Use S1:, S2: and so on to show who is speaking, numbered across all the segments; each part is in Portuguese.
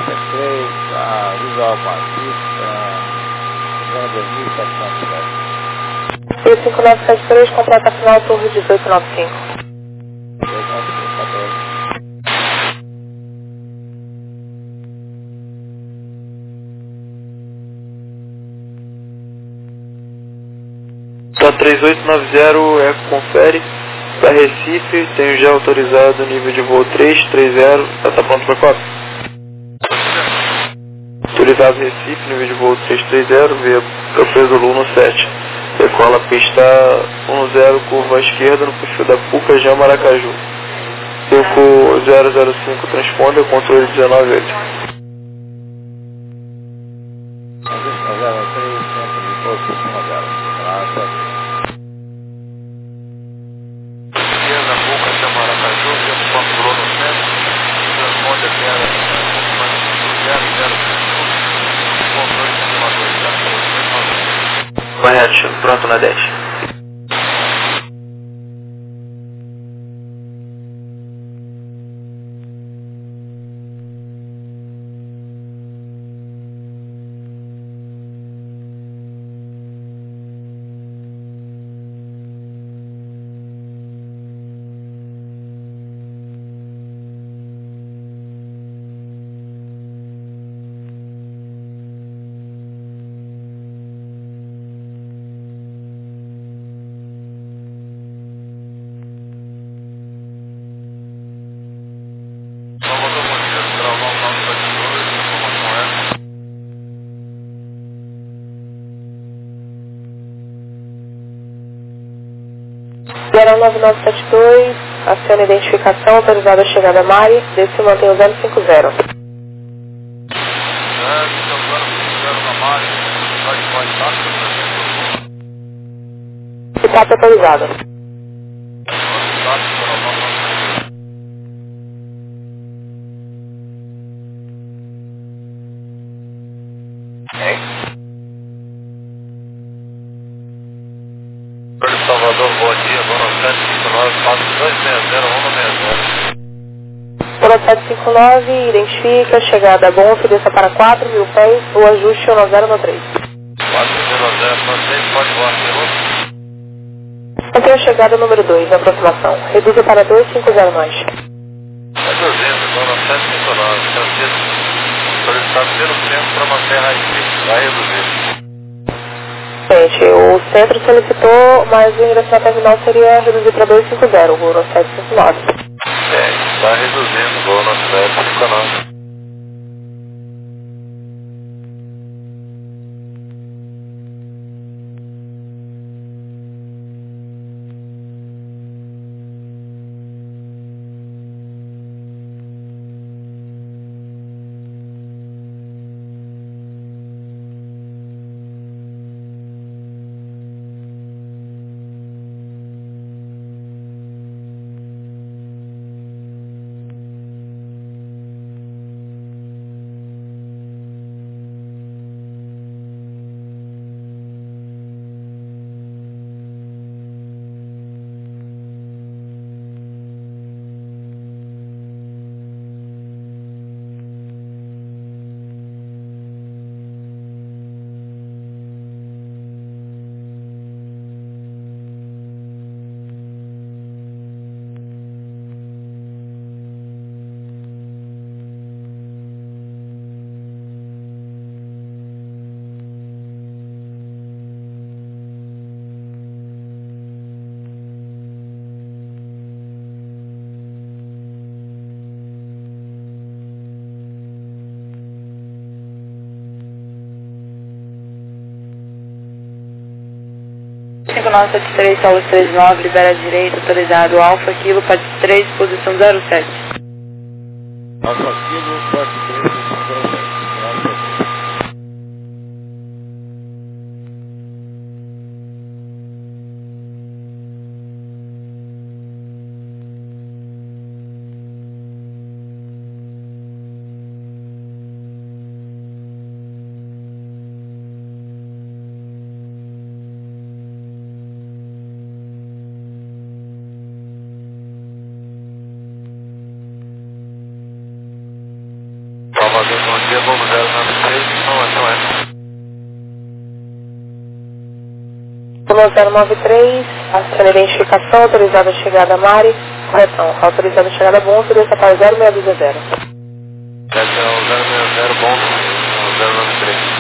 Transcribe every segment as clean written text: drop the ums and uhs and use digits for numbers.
S1: 5973, visual com assista, programa 2707.
S2: 5973, completa final, turno 1895.
S1: 1895, 14.
S3: Tá 3890, confere. Para Recife, tenho já autorizado nível de voo 330, tá pronto para cópia? Autorizado Recife, nível de voo 330, via Campos Lulu 7. Decola pista 10, curva à esquerda, no perfil da Puca, já Maracaju. 5005, transponder, controle 198.
S1: 03, centro de pouso 50.
S3: Esquerda, Puca, já Maracaju, via controle no centro, transponder 005, controle 192. Correto, pronto na 10.
S2: Zero 9972, aciona a identificação, autorizada a chegada a Mari, desce e mantém o 050. Está autorizado.
S3: Salvador, bom dia, Bono 759, 4260, 160.
S2: Bono 759, identifica, chegada bom, ofereça para 4.000 pés, o ajuste 1093.
S3: 4006, pode voar, chegou?
S2: Mantém a chegada número 2, aproximação. Reduza para 250 mais.
S3: Reduzindo, Bono 759, Francisco, solicitado pelo centro para manter a raiz, vai reduzir.
S2: Gente, o centro solicitou, mas o ingresso na terminal seria reduzir para 250, o Bono 759.
S3: Está reduzindo, Bono 759.
S2: Cinco 973, Saúde 39, libera a direita, autorizado Alfa Kilo, parte 3, posição 07.
S1: Alfa Kilo, parte 3, posição 07. Bolo 093, informação é.
S2: 1093, aciona a identificação, autorizada a chegada a Mari, correção, autorizada a chegada a Bonso, desça para 0620.
S1: Estação 060, bom, 093.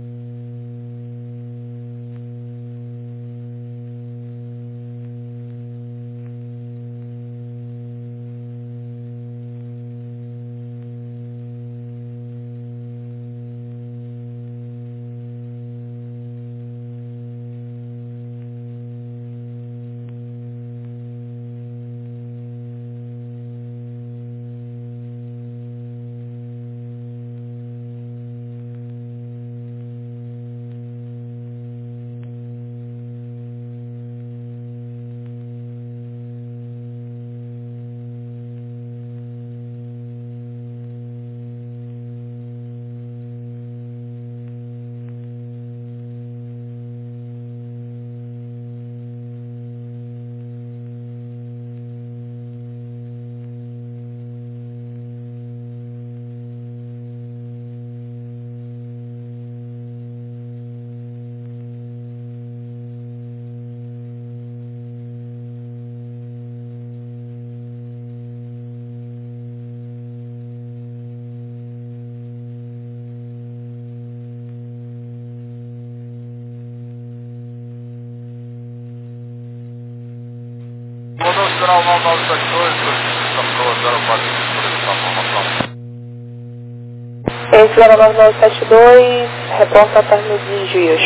S1: Mandou segurar o 9972, solicitação 04, informação.
S2: Esse 0972, reporta término de desvios.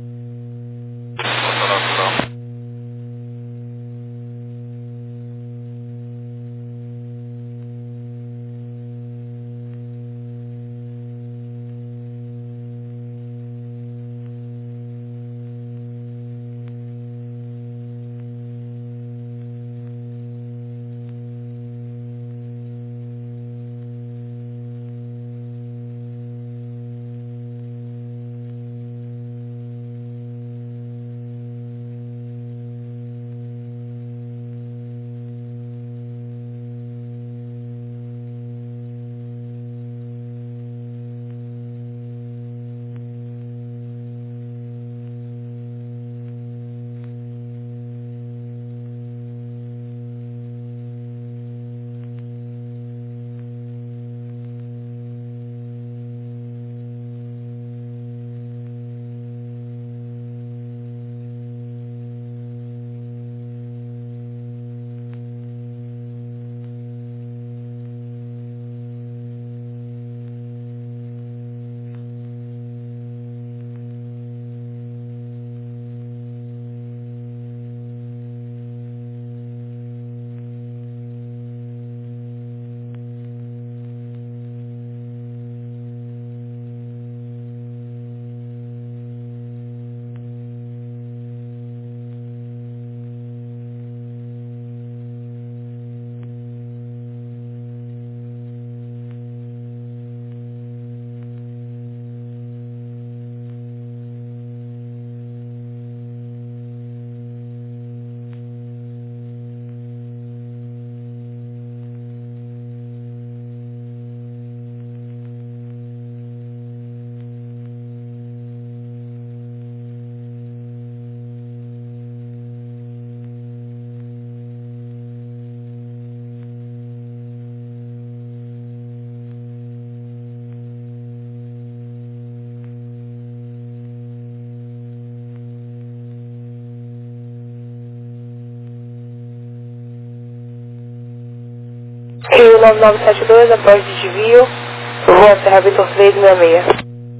S2: Rio 9972, após desvio, Rua Serra Vitor 366.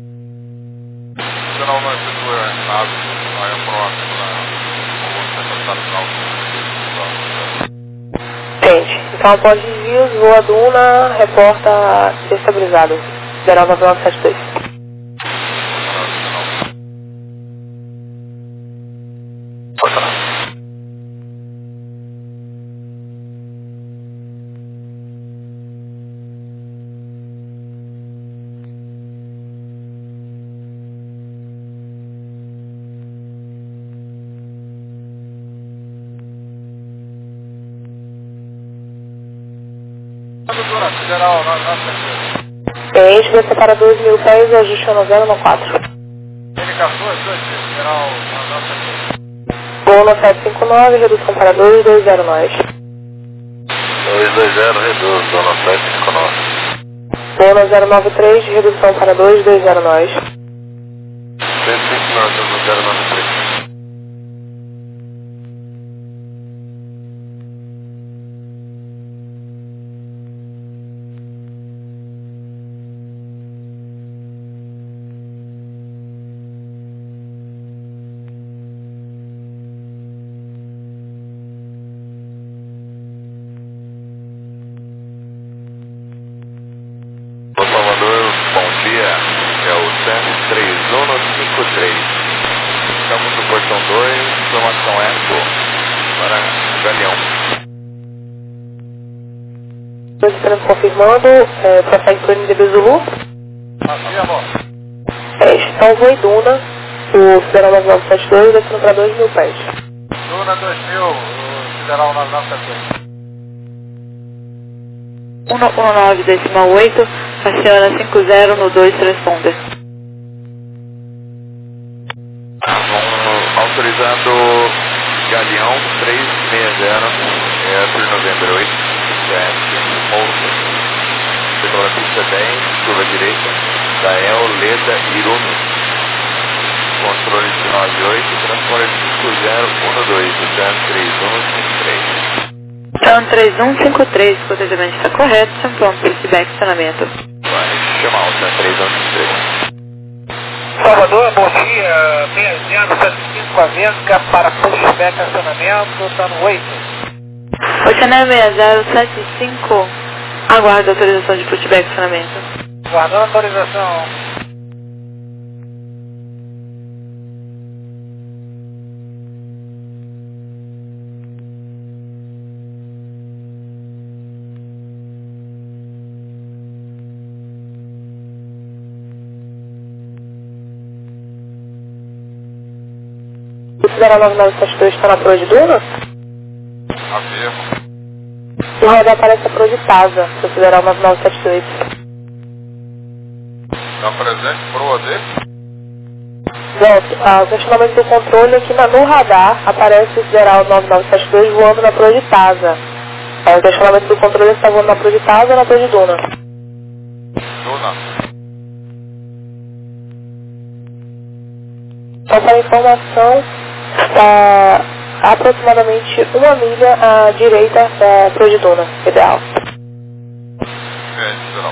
S1: Sinal 972 é nada, aí é próximo,
S2: Entende. Então, após desvios, Voa Duna, reporta destabilizado. 0972.
S1: Geral, na
S2: Cliente desce para 2.000 pés e ajuste no 014.
S1: Indicações, geral, na nossa
S2: Voo no 759, redução para 220 nós.
S3: 220, reduz, zona 759.
S2: Voo no 093, redução para 220 nós.
S3: 159, zona 093. Salvador, bom dia, é o 13153. Estamos no portão 2, informação Eco, para Galeão.
S2: Estamos confirmando, prossegue para o NDB Zulu.
S1: Afirmo.
S2: Então, voo em Duna, o Federal 9972, descendo para 2.000 pés.
S1: Duna 2000, Federal 9972.
S2: 119,8, aciona 50 no 2 transponder.
S3: Autorizado Galeão 360, por novembro 8, 7, Molson. Segunda pista 10, curva direita, Dael, Leda, Irumi. Controle de 98, transporte 5012, TAN 3153.
S2: Então, 3153, o procedimento está correto, estão prontos para esse back estacionamento.
S3: Vai chamar o TAN 3153.
S1: Salvador, bom dia, 6075 Avenca para pushback acionamento, está no 8.
S2: Oceané 6075, aguarda a autorização de pushback estacionamento.
S1: Guardando a autorização.
S2: O Federal 9972 está na proa de Duna?
S3: Afirmo.
S2: O radar aparece a proa de Tasa, do Federal 9972.
S3: Está presente proa dele?
S2: Não, o questionamento do controle aqui no radar aparece o Federal 9972 voando na proa de Tasa. O questionamento do controle está voando na proa de Tasa ou na proa de Duna?
S3: Duna.
S2: Então, para informação, está aproximadamente 1 milha à direita da proa de Duna, ideal.
S3: Federal.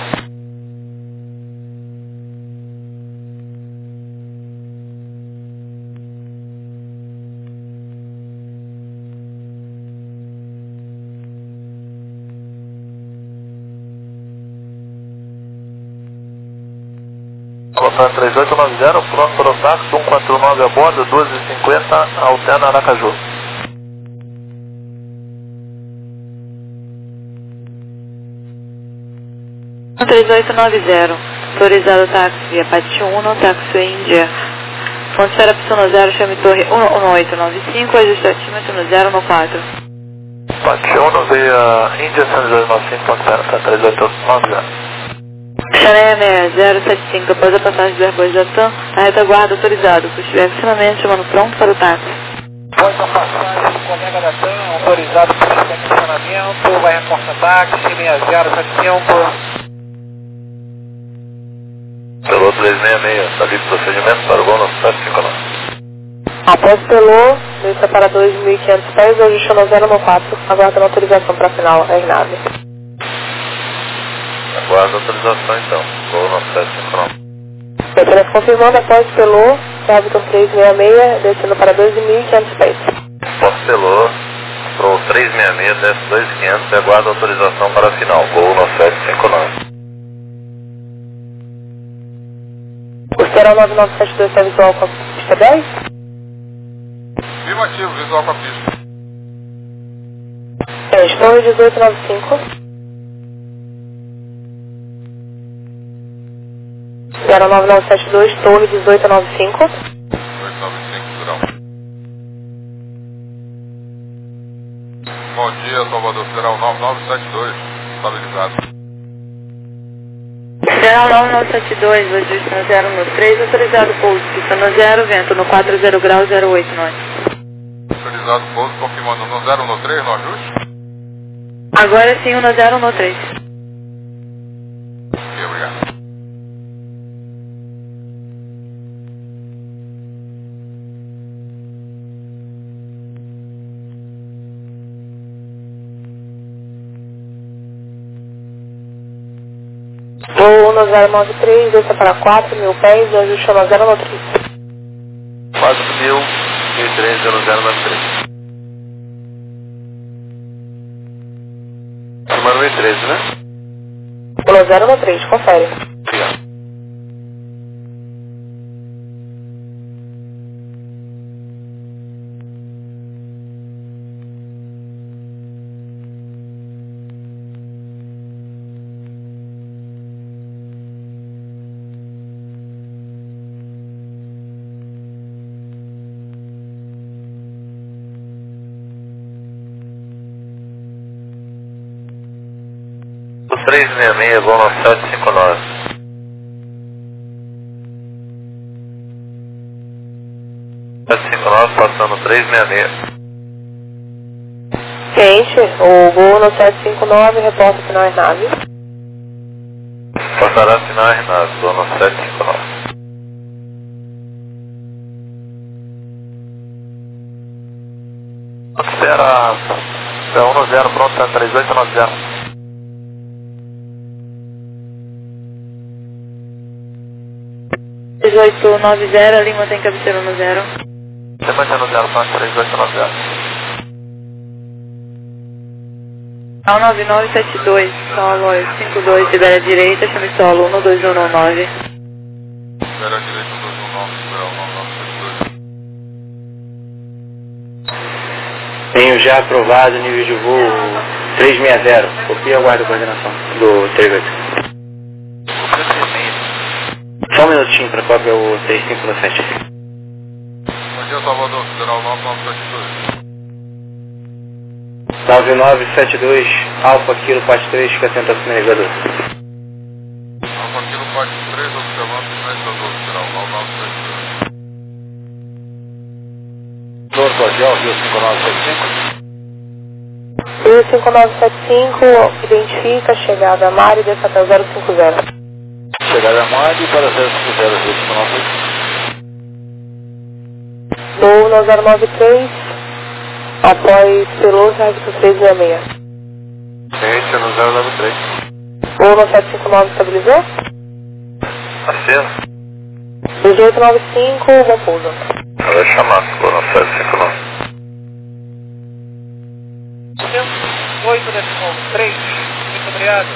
S3: Alô, 3890, pronto para o táxi, 149 a bordo, 12h50, alterna Aracaju.
S2: Um 3890, autorizado táxi Apache 1, táxi Índia. Fonte espera opção 0, chame torre 11895, ajustatímetro no 014.
S3: Apache 1 via Índia, São José 95, ponto 3890.
S2: Xané 6075, após a passagem do Airbus da TAM, a retaguarda autorizado. Se estiver acionamento, chamando pronto para o táxi.
S1: Após a passagem do colega da TAM, autorizado para o estacionamento, vai reportar táxi 6075.
S3: Pelô 366, está livre procedimento para o voo no 759.
S2: Após Pelô, desça para 2.500 pés, ajuste no 014, aguardando autorização para final, aeronave.
S3: Aguarda a autorização então, voo no 759.
S2: Apenas confirmando, após Pelô, Traviton 366, descendo para 2.500 pés.
S3: Pelô, Pro 366, desce 2500 e aguarda a autorização para a final, voo no 759.
S2: O Federal 9972 está visual com a pista 10?
S3: Afirmativo, visual com a pista.
S2: Torre 1895. Federal 9972, Torre 1895.
S3: 895, grau. Bom dia, Salvador Federal 9972, estabilizado.
S2: Federal Canal 9972, ajuste no 0 no 3, autorizado pouso, pista no 0, vento no 40 graus 08 norte.
S4: Autorizado pouso, confirmando no 0 no 3, no ajuste?
S2: Agora sim, no 0 no 3.
S4: Ok, obrigado.
S2: Voo no 093, desça para 4.000 pés, ajuste no 0 no 3.
S3: 4.013 no 093. Número 13, né?
S2: No 0 no 3, confere.
S3: Obrigado. O 366, voo no 759. 759 passando 366.
S2: Ciente, o voo no 759, reporta final aeronave.
S3: Passará sinal RNAV, voo no 759.
S1: Espera 110, pronto, 3890.
S2: 1890, Lima tem cabeceira no 0.
S1: Você mantém no 0, pronto, 3890.
S2: Ao 9972, solo 52, libera direita, chame solo 12119.
S4: Libera a direita 219, liberar o 9972.
S3: Tenho já aprovado nível de voo 360. Copia e aguardo a coordenação do 38. Só um minutinho para cópia o 3517.
S4: Bom dia, Salvador, Federal 9972.
S3: 9972, Alfa Kilo Parte 3, fica atento ao sinalizador.
S4: Alfa Kilo Parte 3, observando o sinalizador, Federal 9972.
S1: Norte Cordial, Rio 5975.
S2: Rio 5975, identifica, chegada a Mari, desça até 050.
S1: Chegada a Mari para 050, Rio 5975.
S2: Voo no 093, após Peloso, Rádio 366.
S3: Ciência no 093.
S2: Voo no 759, estabilizou?
S3: Aceno.
S2: 1895, bom pouso.
S3: Vai chamar, voo no 759.
S1: 8,3, muito obrigado.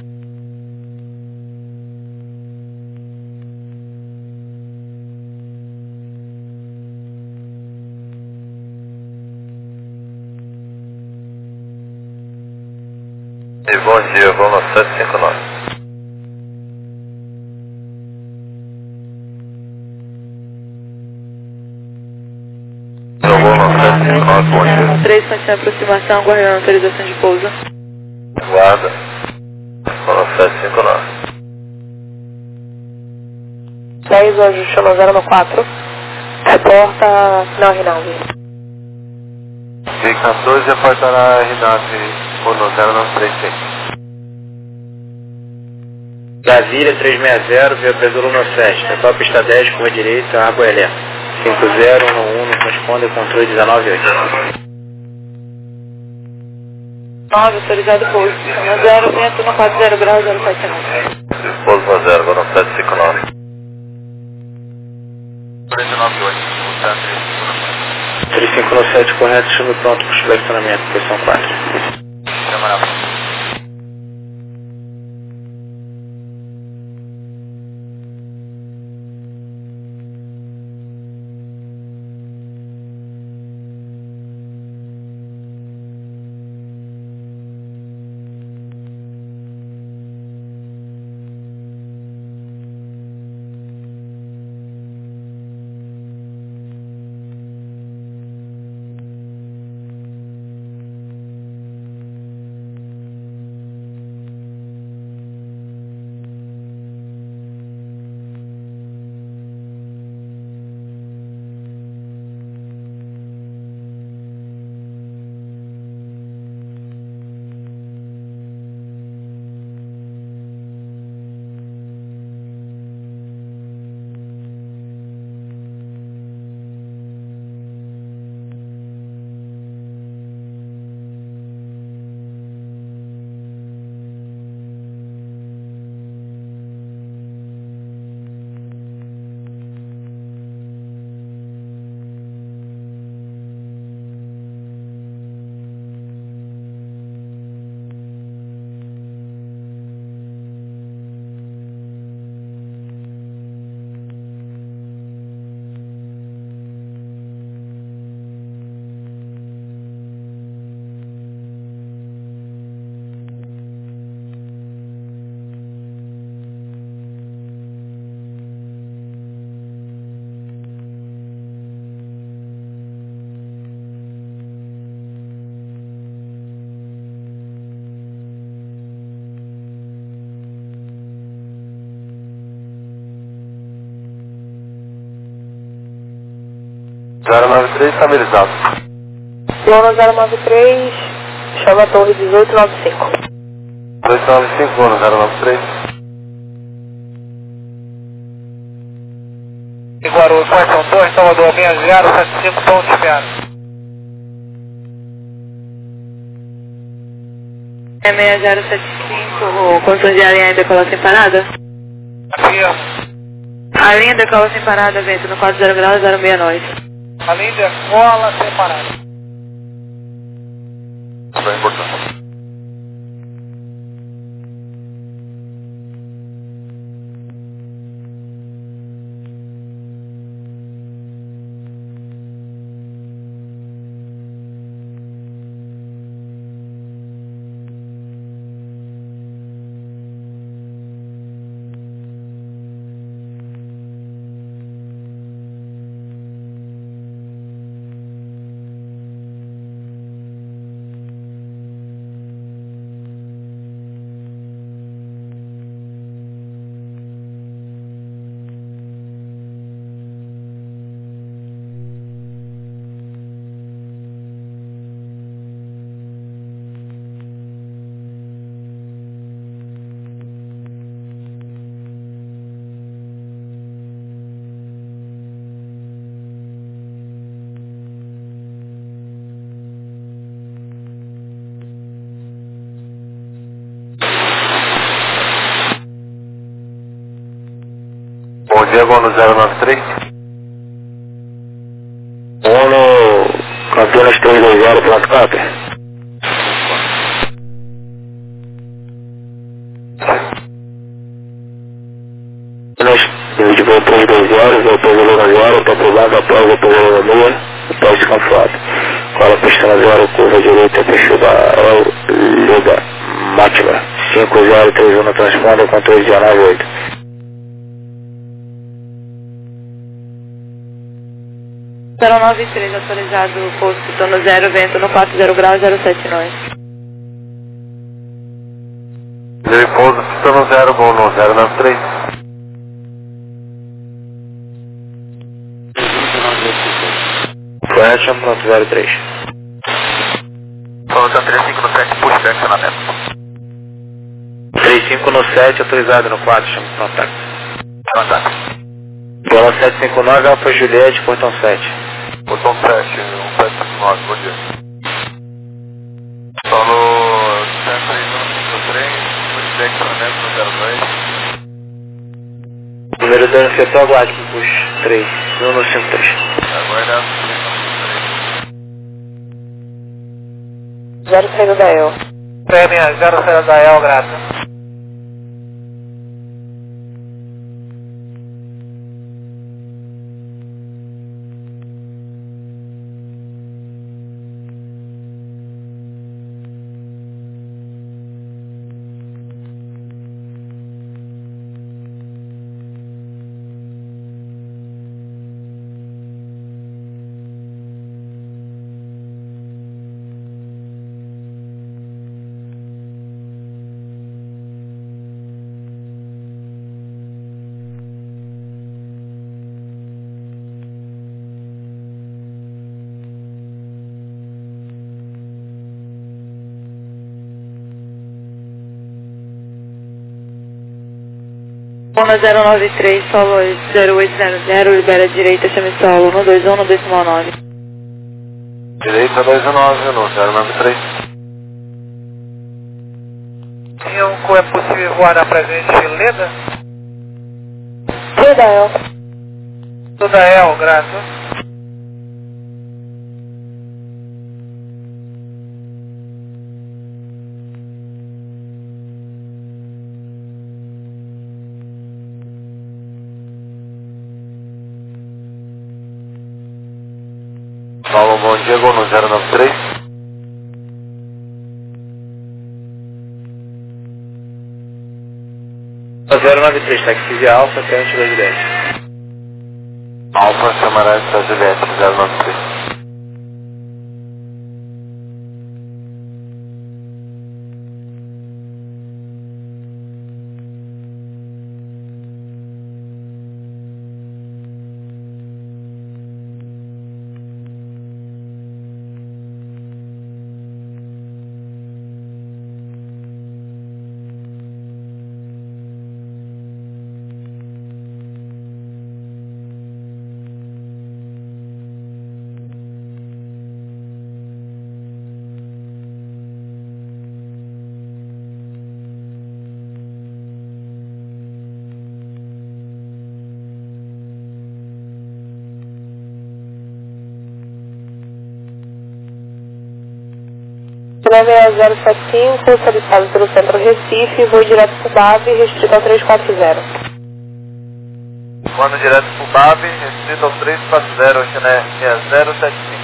S3: E bom dia, voo no 759. Eu vou no 759, bom dia.
S2: 3, continua aproximação, guardando autorização de pouso.
S3: Guarda. Vou no 759.
S2: 10, ajuste no 094. Reporta final RNAV.
S3: V14 reportará RNAV voo no 093. Brasília 360, via Presulo no 7. Total pista 10, curva direita, água elétrica. 5011, responde ao controle 198.
S2: 9, autorizado pouso. No 0, vento no 40 graus 079.
S3: Pouso no 0, vou no 759.
S4: 398,
S3: 3517, correto, chame pronto para o selecionamento, posição 4.
S4: Camarada.
S3: 093 estabilizado.
S2: Luna 093, chama a torre 1895.
S3: 1895, Luna 093.
S1: E Guarulhos, São Torres, Salvador 6075, tom de espera.
S2: É 6075, contorno de alinha decola sem parada?
S1: Afirma.
S2: A linha decola sem parada, vento no 40 graus 069.
S1: A linha decola sem parada.
S4: Isso é importante.
S3: Bom dia, Gono 093.
S5: Gono, Campinas 320, Plant 4. De voo 320, voo para o Luna 0, para o lado após o Luna 6, após desconforto. Cola pista 0, curva direita, fechou da Liga Mátima. 5031 transponder com 398.
S2: 093, autorizado posto tono 0, vento no 40 graus 079.
S3: Ele pousa, pista no 0, Gono 093.
S5: Correction, pronto, 03.
S4: Solução 35 no 7, pushback, estacionamento.
S5: 35 no 7, autorizado no 4, chama o contato.
S4: Contato.
S5: Bola 759, Alfa Juliette, portão 7.
S4: Portão 7, 1759, bom dia. Solo 13153, pushback, estacionamento no 02.
S5: Número 2 no setor, aguarde que puxa 3, no 53.
S4: Aguarda.
S2: 06 da EL.
S1: Prêmio 06 da EL, graças.
S2: Luna 093, solo 0800, libera a direita, chame solo 121 decimal 9.
S3: Direita 219, no 093.
S1: Cinco, é possível voar na presente Leda?
S2: Da EL.
S1: Tudo da EL, graças.
S3: Paulo, bom dia, Gono 093.
S5: A 093, táxi via Alfa, frente da Juliette.
S3: Alfa, Chamarás da Juliette 093.
S6: Chile 6075, solicitado pelo Centro Recife, voo direto para o BAV, restrito ao 340.
S3: Voando direto pro BAV, restrito ao 340, Chile 6075.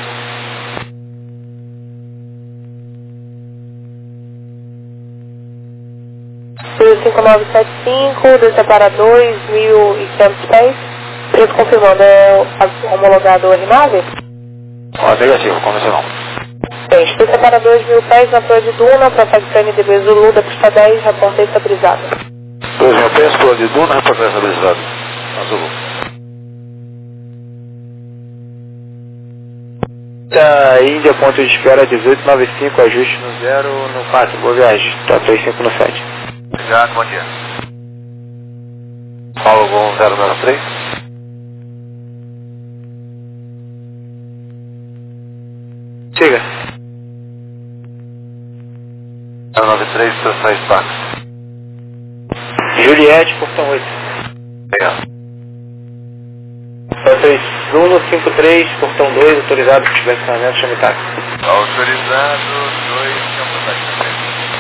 S6: 5975, Decepara 2.500 pés. Preço confirmando, é homologado R9?
S5: Negativo, convencional.
S6: Bem, Decepara 2.000 pés na Proa de Duna, prossegue para NDB Zulu da pista 10, reporta estabilizado.
S5: 2.000 pés, Proa de Duna, reporta estabilizado. Azul. Índia, ponto de espera 1895, ajuste no 0 no 4, boa viagem, tá 35 no 7.
S3: Obrigado, bom dia. Paulo Gol 003.
S5: Siga.
S3: 093, estações Parque.
S5: Juliette, portão 8.
S3: Obrigado.
S5: 153, portão 2, autorizado por estacionamento, chame táxi.
S3: Autorizado, 2, chama táxi.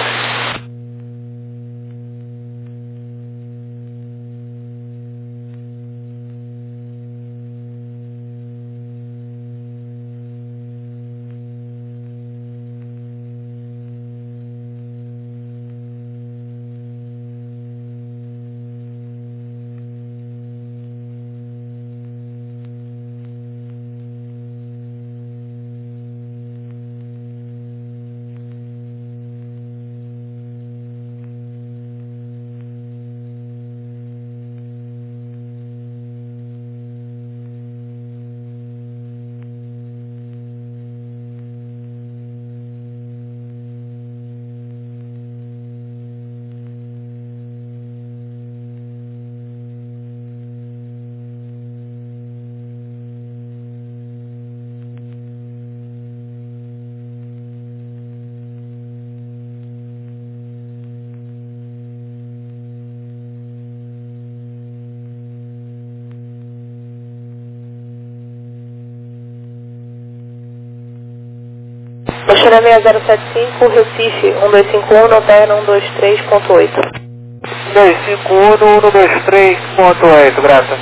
S6: Chile 6075, Recife 1251, Noterna 123.8.
S1: 251, 123.8, graças.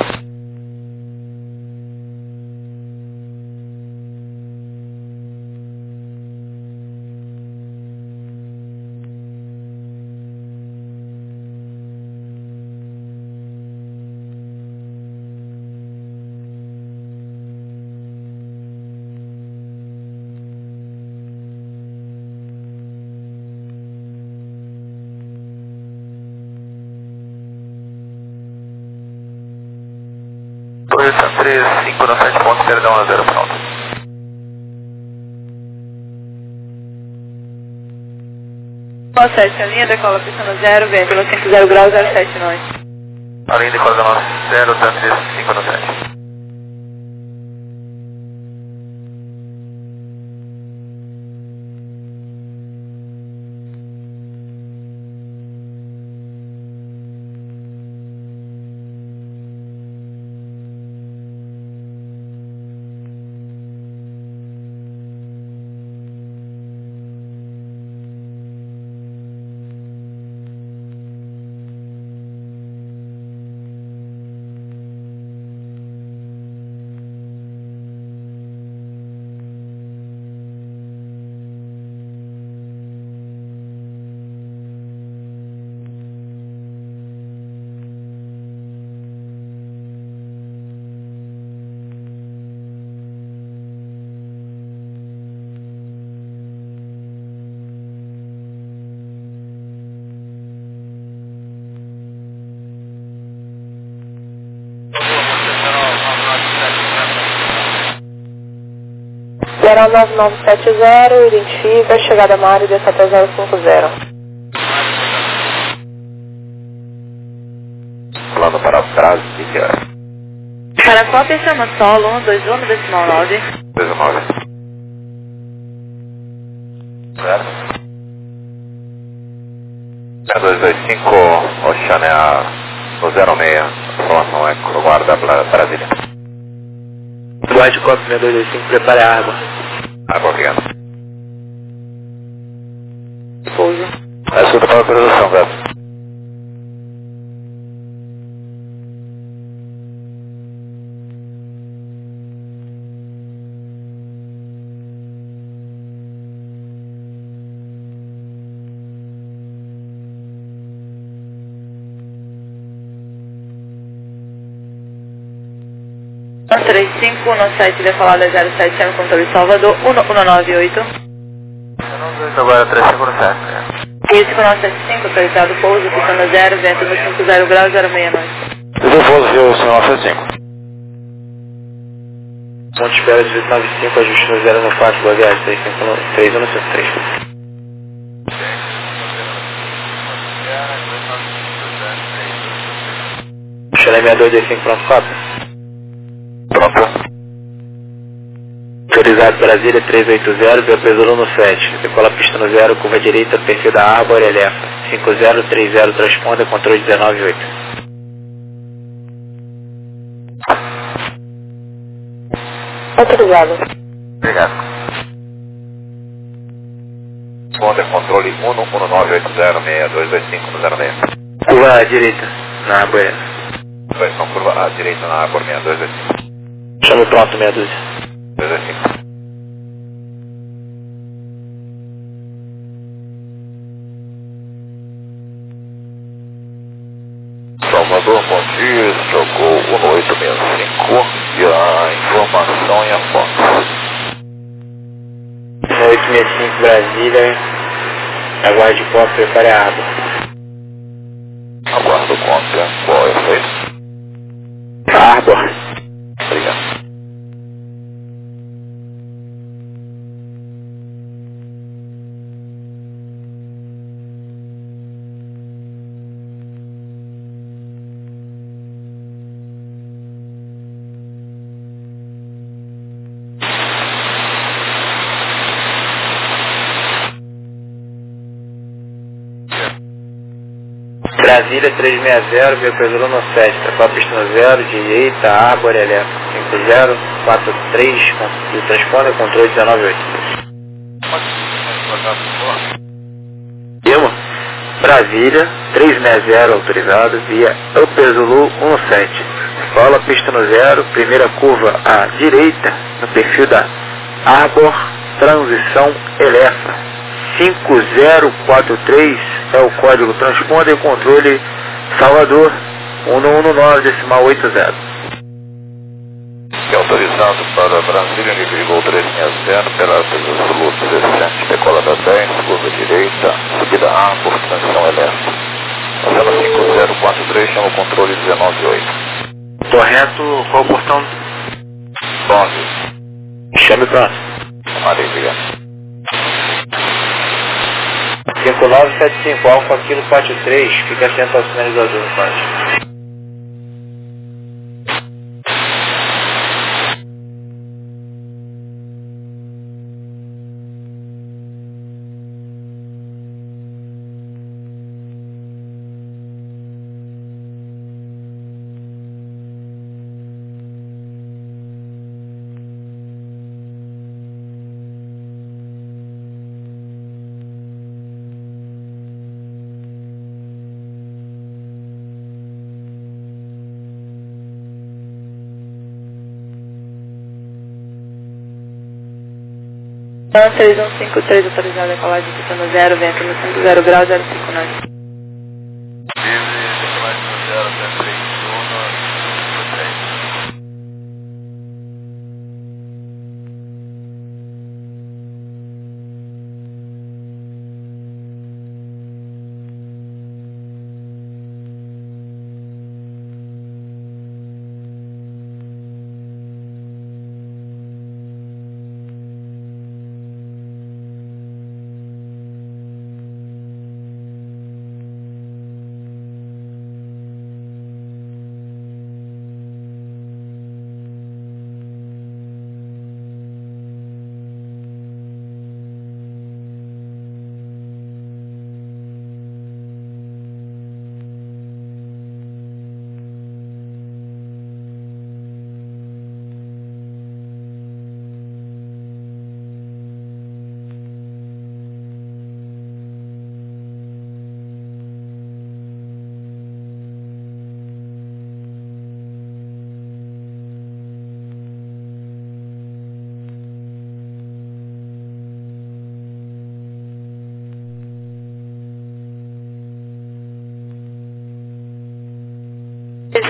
S3: Dois, 3, 5 no 7 pontos, perdão, a 0, pronto.
S2: Qual 7, a linha decola pista no 0, vem pelo 50 graus 07 nós.
S3: A linha de coordenadas 0, 3, 5 no 7.
S6: Zero 9970, identifica, chegada à área e desce até 050.
S3: Plano para Brasília.
S2: Caracópia chama solo 121 decimal 9.
S3: 19. Certo? 225, Oceania no 06, informação é guarda Brasília.
S5: White Cop 6225, prepare a água.
S3: Água, obrigado.
S1: Escuta para a autorização, Gato.
S2: No 35, no site decolada 07, chama controle Salvador, 1198.
S1: 198 agora, 35 no 7.
S2: Isso com 975, autorizado pouso, pistando 0, vento no 50 graus, 069.
S1: Desenvolveu, senhor 95.
S3: Ponto de espera 1895, ajuste no 0 no 4, bagagem, 3153. Chalé 6225, pronto, 4.
S1: Pronto.
S3: Autorizado Brasília 380, Beopeso no 7. Decola pista no 0, curva direita, perfil da Arbor, Elefa. 5030, transponder, controle 198.
S6: Autorizado.
S1: Obrigado. Conta controle 11980622506.
S3: Curva à direita, na Arbor, Elefa.
S1: Versão curva à direita na Arbor 6225.
S3: Chame pronto, meia dúzia.
S1: 225. Salvador, bom dia, jogou 1865 e a informação e a foto.
S3: 1865 Brasília, aguarde copo, prepare a água.
S1: Aguardo contra, qual é o efeito?
S3: Arbor.
S1: Obrigado.
S3: Brasília 360, Beopeso no 7. Decola pista no 0, direita, Arbor, Elefa. 5043, e transponder, controle 198. Irmão, Brasília 360, autorizado, via Beopeso 17. Decola pista no 0, primeira curva à direita, no perfil da Arbor, transição Elefa. 5043 é o código transponder, controle Salvador 1119.80.
S1: É autorizado para Brasília, nível de voo 360, pela Zulu 17, decolada 10, curva direita, subida A, por transição Elefa. Fazendo 5043, chama o controle 198.
S3: Correto, qual o portão?
S1: 11.
S3: Chame pronto.
S1: Maria, obrigado.
S3: 5975 Alfa Kilo 43, fica atento ao sinalizador no pátio.
S2: Então, 3153, autorizado a decolagem, pistando 0, vento no 50 graus, 059.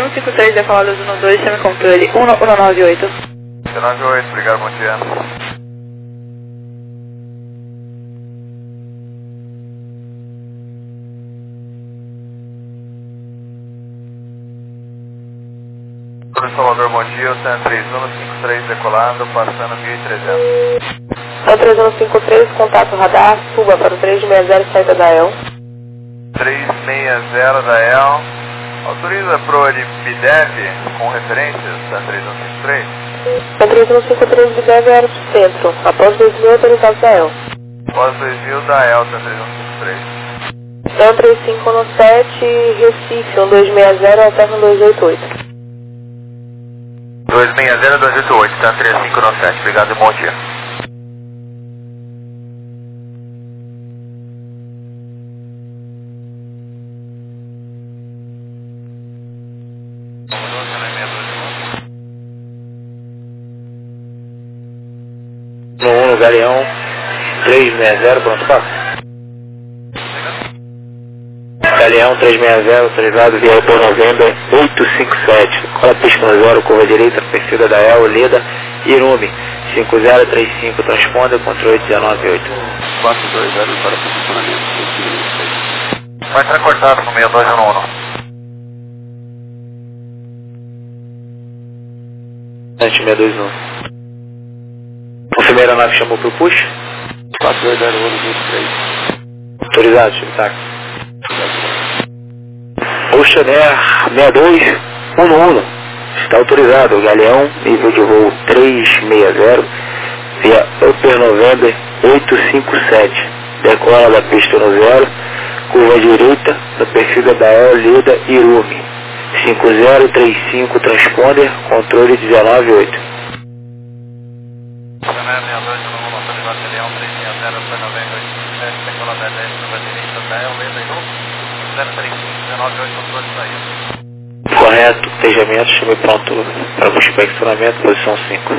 S2: 153, decolada 12, chame controle 198.
S1: 198, obrigado, bom dia. Salvador, bom dia, o 3153 decolando, passando 1300.
S6: 3153, contato radar, suba para o 360, saída da EL.
S1: 360 da EL. Autoriza pro BIDEV com referências, 3153?
S6: 3153 BIDEV era para o centro, após 2000 autorizados da EL.
S1: Após 2000 da EL, 3153.
S6: 13517, Recife, 1260, alterna 288.
S1: 260-288, tá 3597, obrigado e bom dia.
S3: No 1, Galeão 360, pronto, passa. Galeão 360, autorizado via por November 857. Cola pista no 0, curva direita, perfil da EL, Leda, Irume. 5035, transponder, controle 198.
S1: 420 para posicionamento. Vai estar cortado no 6211.
S3: Antes 621. Confirmei a nave, chamou pro push.
S1: 420123.
S3: Autorizado, chega táxi. Ocean Air 6211. Está autorizado, Galeão, nível de voo 360, via Upper November 857. Decola da pista no 0, curva direita, no perfil da EL, Leda, Irume. 5035, transponder, controle 198. Correto, tejamento, chame pronto para o inspecionamento, posição 5.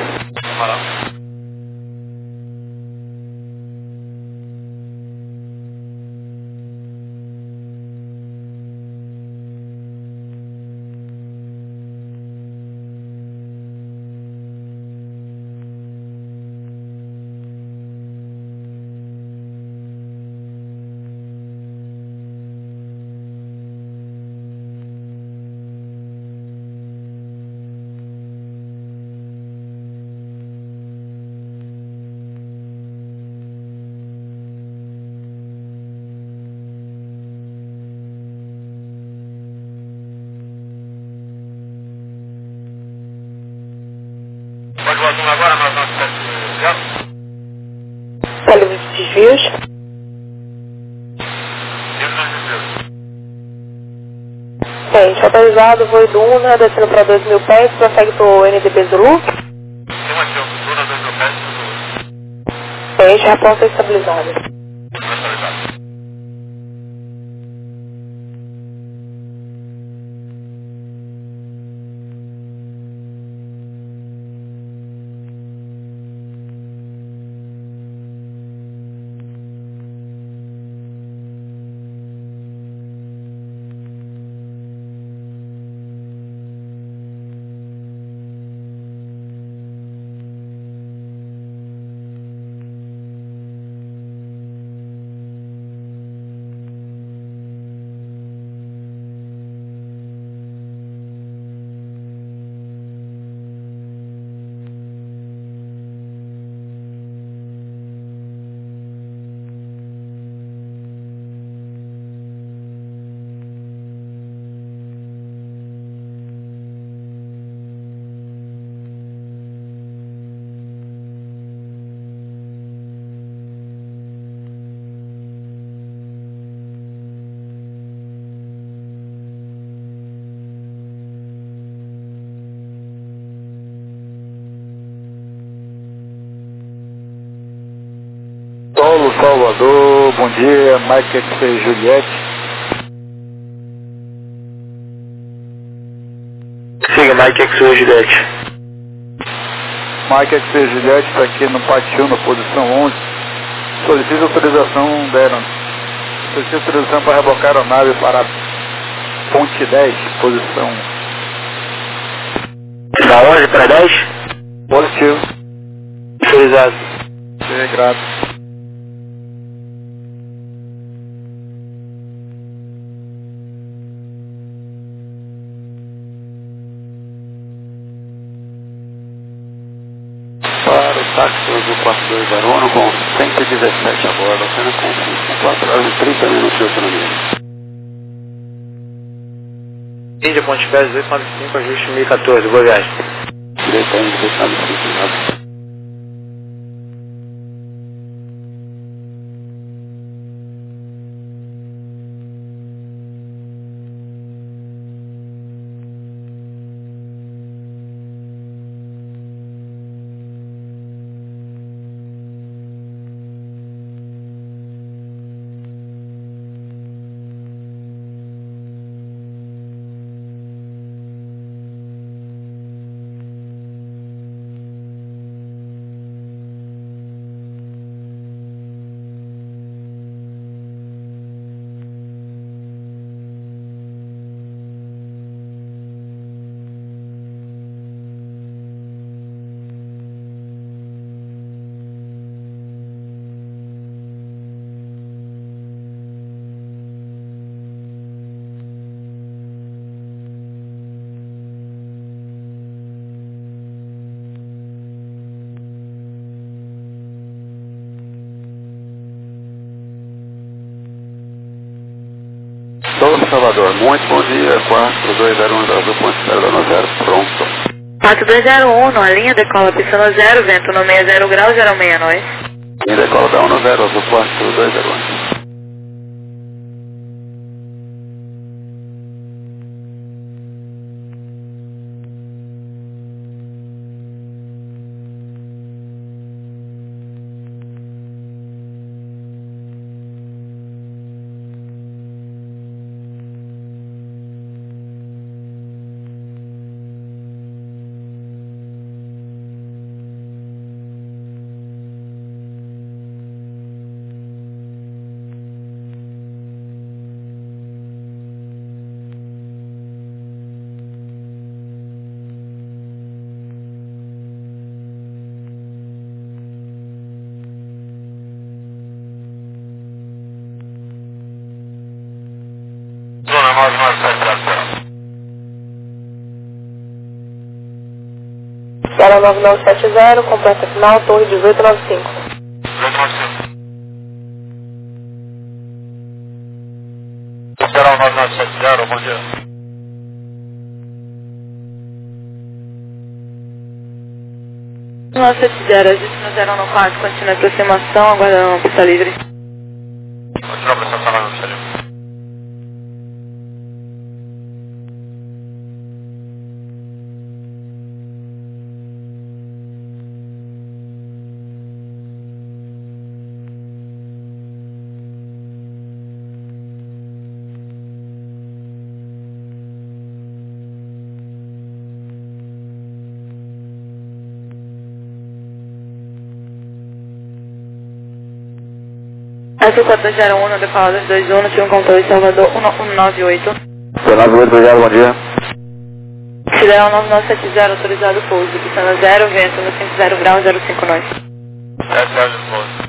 S1: Agora nós vamos
S6: Está livre de desvios? Gente, autorizado, voo Duna, descendo para 2.000 pés, prossegue para o NDB Zulu. Gente, reporta estabilizada.
S1: Paulo, Salvador, bom dia, Mike XC Juliette.
S3: Siga, Mike XC Juliette.
S1: Mike XC Juliette está aqui no pátio 1, na posição 11. Solicita autorização Solicita autorização para rebocar a nave para a ponte 10, posição
S3: Da 11 para 10?
S5: Positivo.
S3: Autorizado.
S5: Sim, grato. Para o táxi azul 4201 com 117 a bordo, apenas com 4 horas e 30 minutos de autonomia.
S3: Índia Ponte Pés 295, ajuste 1014, boa viagem.
S5: Direita Índia 295, Souza Salvador, muito bom dia, 4201 da Azul Ponte Pés 0, pronto.
S2: 4201, a linha decola pista no 0, vento no 60 graus, 06 nós.
S5: E decola da 10 Azul 4201.
S4: Zona 9970.
S6: Sierra 9970, completa final, torre 1895.
S4: 1895. Sierra 9970, bom dia.
S2: Nossa, fizeram, a gente no 014, continua a aproximação, aguardando a pista livre.
S4: Continua a prestação na nossa livre.
S2: Azul 401, no decola dos 21, tinha um controle Salvador 1198.
S5: 98, bom dia.
S2: Fidel 9970, autorizado pouso, pista no 0, vento no 50 graus, 05 nós.
S4: 7 de pouso.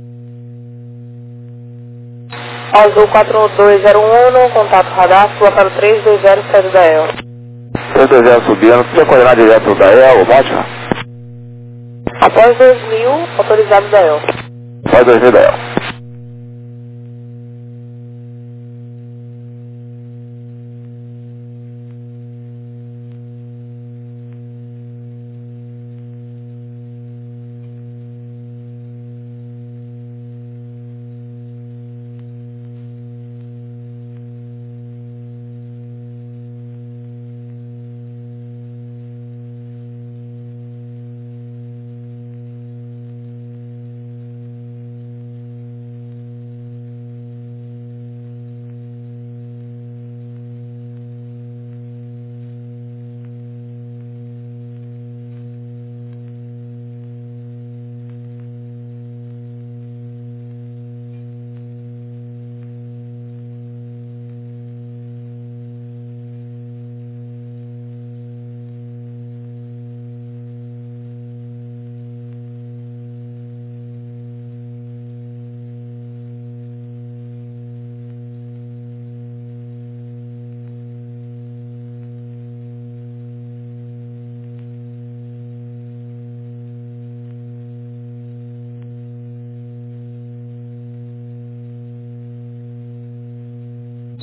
S6: Azul 4201, contato radar, sua para o 320 sede da EL.
S5: 320 subindo, tinha coordenado direto da EL, Mótima?
S6: Após 2000, autorizado da EL.
S5: Faz 2000 da EL.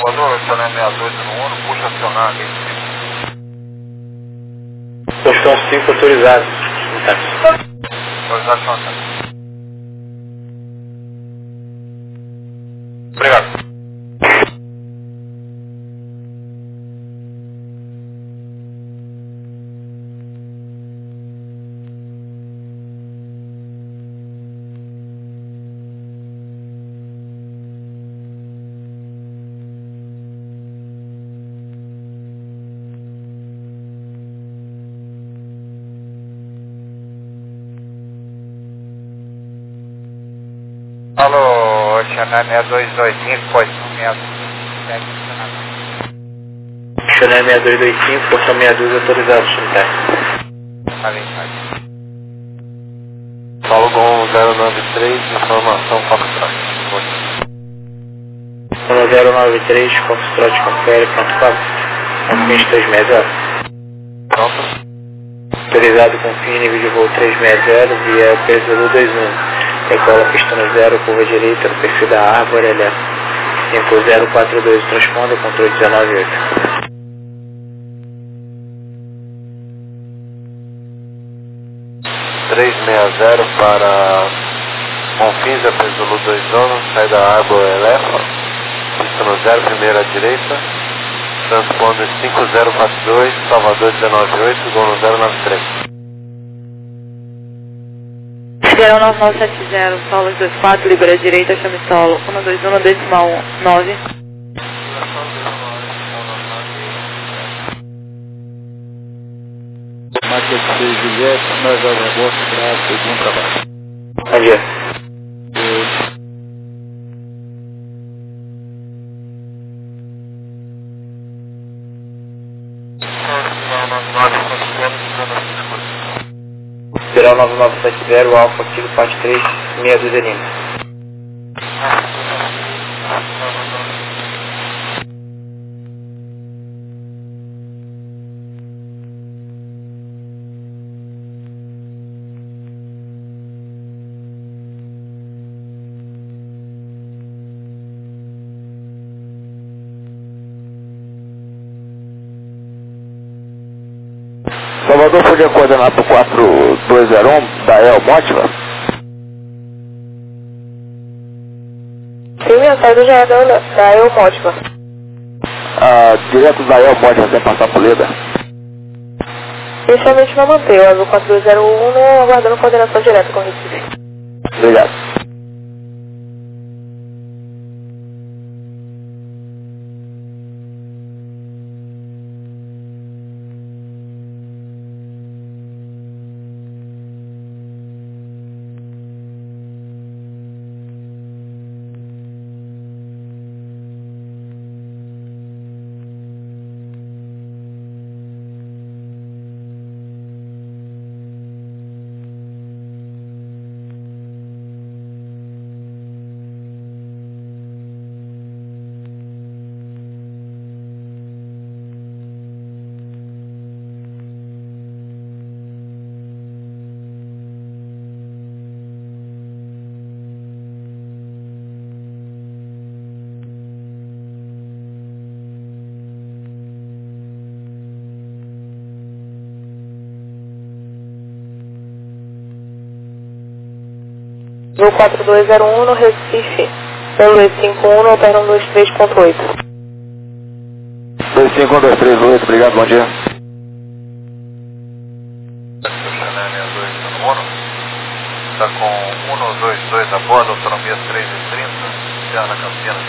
S4: Voador, Chanel 62 no 1, puxa acionar aqui.
S3: Postão 5 autorizado.
S4: Autorizado, Chanel. Obrigado. Alô, Chanel 6225, pode ser 67.
S3: Chanel 6225, postão 62 autorizado.
S1: Paulo Gon 093, informação Foxtrot.
S3: 093, Foxtrot, confere, pronto, Fábio. Confins 360.
S1: Pronto.
S3: Autorizado com fim, nível de voo 360, via PZU 21. Decola pista no 0, curva direita, no perfil da Árvore, LF. 5042, transponda, controle 198.
S1: para Confins, Apesulu 2 anos, sai da Árvore Elefa, pista no 0, primeira à direita, transponder 5042, Salvador 198, gol no 093.
S2: 09970, Paulo 24, libera direita, chame solo, 121, decimal 9.
S1: Máquina de 6, Juliette, nós agosto para segundo trabalho.
S3: Bom dia. Geral 9970, Alfa, Kilo, parte 3, meia dúzia Lima.
S1: Salvador podia coordenar para o 4201 da El Mótiva?
S6: Sim, a saída já é da El Mótiva.
S1: Direto da El Mótiva sem passar por Leda?
S6: Inicialmente não mantém, o Azul 4201 né, aguardando coordenação direta com o Recife.
S1: Obrigado.
S6: Do 4201 no Recife, pelo E51 no Perno 23.8.
S1: 25123, obrigado, bom dia.
S4: Chanel 62 no 1, está com 122 a bordo, autonomia 330, Serra Campinas.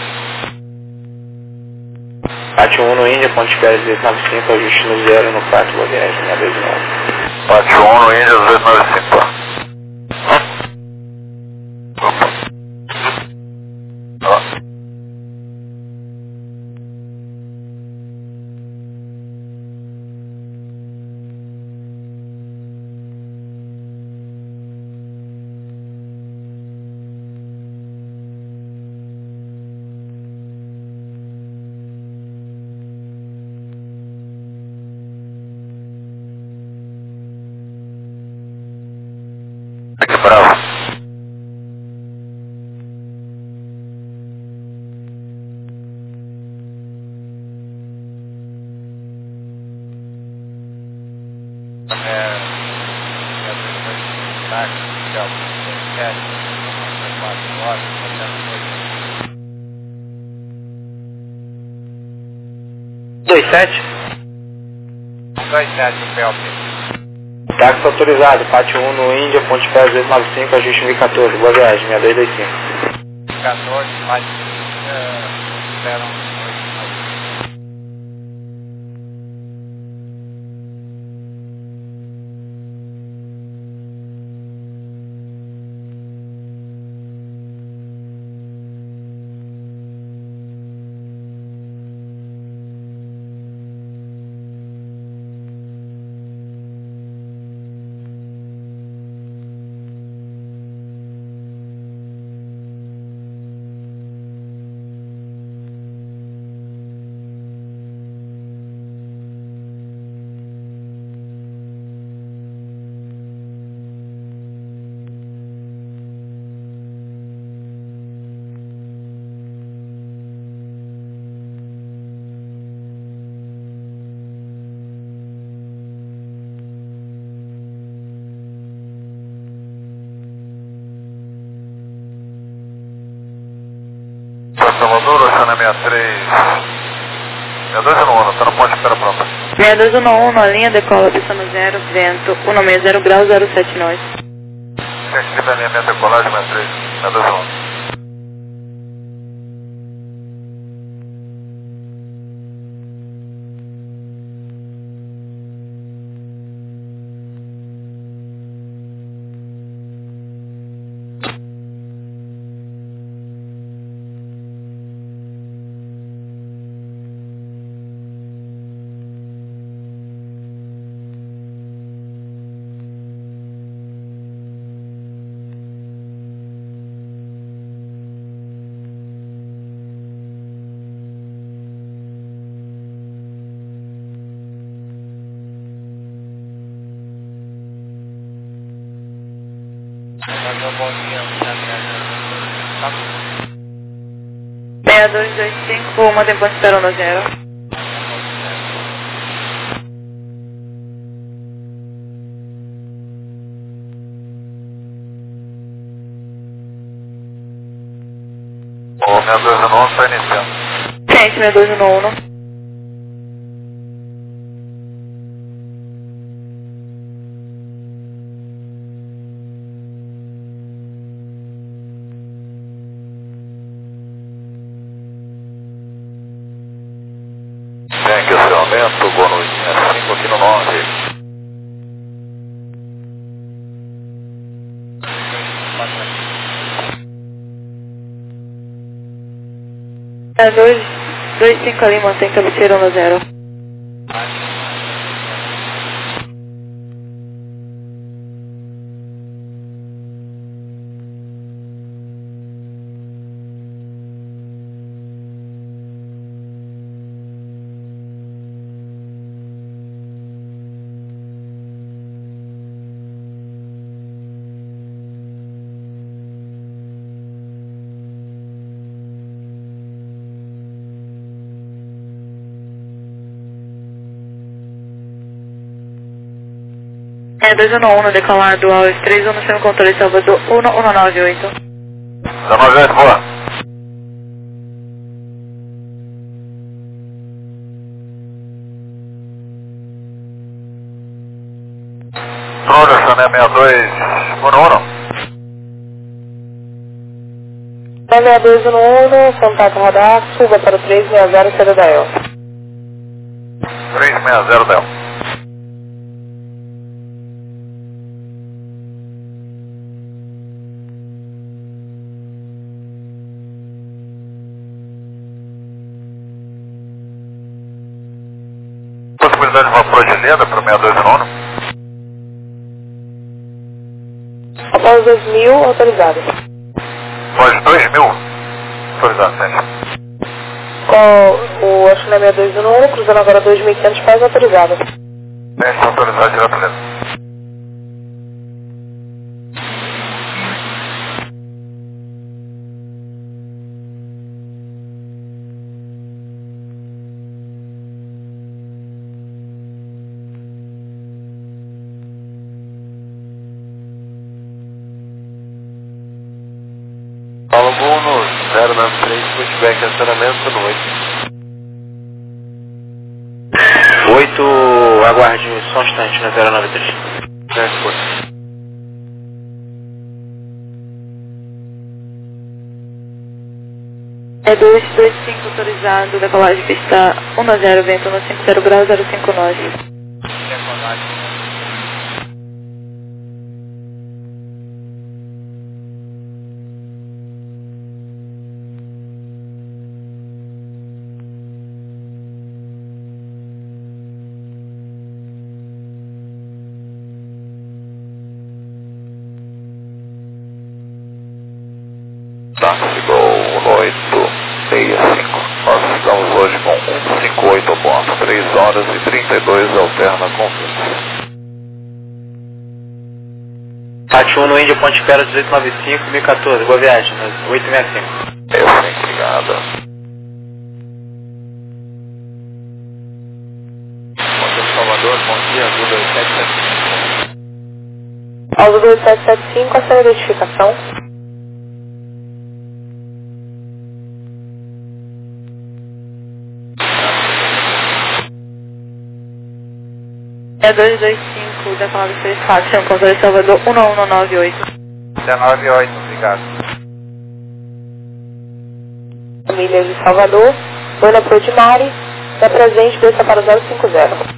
S3: Pátio 1 no Índia, ponte espera 295, ajuste no 0 no 4, Bogueiras, 629.
S4: Pátio 1 no Índia 295.
S3: 27?
S4: 27, o PLP.
S3: Táxi autorizado, Pátio 1 no Índia, Ponte Pé 295, ajuste 1014, boa viagem, 6225.
S4: 14, mais 0, 8. Salvador, Oceana 63, 6211, está no ponte de espera pronta.
S2: 6211, a linha decola, pista no 0, vento, 160 graus, 07 nós.
S4: Gente de alinhamento decolagem 63, 6211. Bom dia,
S2: 6225, mantém ponto de espera no 0.
S4: O 6211 está iniciando.
S2: Gente, 6211.
S4: Tem aqui o seu aumento, boa noite, 5 aqui no 9.
S2: É 225 ali, mantém cabeceira no 0. É 211, decolado aos 31 no seu controle Salvador 1198.
S4: 19, boa. Troller, Sané 62,
S6: 6211, contato radar, suba para o 360 CDDL.
S4: 360 Del. Possibilidade de uma progeleda para o 6211?
S6: Após 2000, autorizado.
S4: Pós 2000. Autorizado, gente.
S6: Com o Oceana 6211, cruzando agora 2500, faz autorizado.
S4: Gente, autorizado direto mesmo. 093, pushback acionamento no 8.
S3: 8, aguarde só um instante na 093.
S4: Transporte.
S2: É 225 autorizado, decolagem pista 10, vento 150 graus 059.
S4: Decolagem.
S1: Táxi 1865. Nós estamos hoje com 158 a bordo. 3 horas e 32 alterna com 20.
S3: Tati 1 no Índia, ponte espera 1895, 1014, boa viagem, 865.
S1: Obrigada.
S4: Hotel Salvador, bom dia, Azul 2775.
S6: Azul 2775, essa é a identificação.
S2: É 225, decolagem 34, chama controle Salvador 1198.
S4: 198, obrigado.
S6: Família de Salvador, Dona Prodimari, é presente, desça para 050.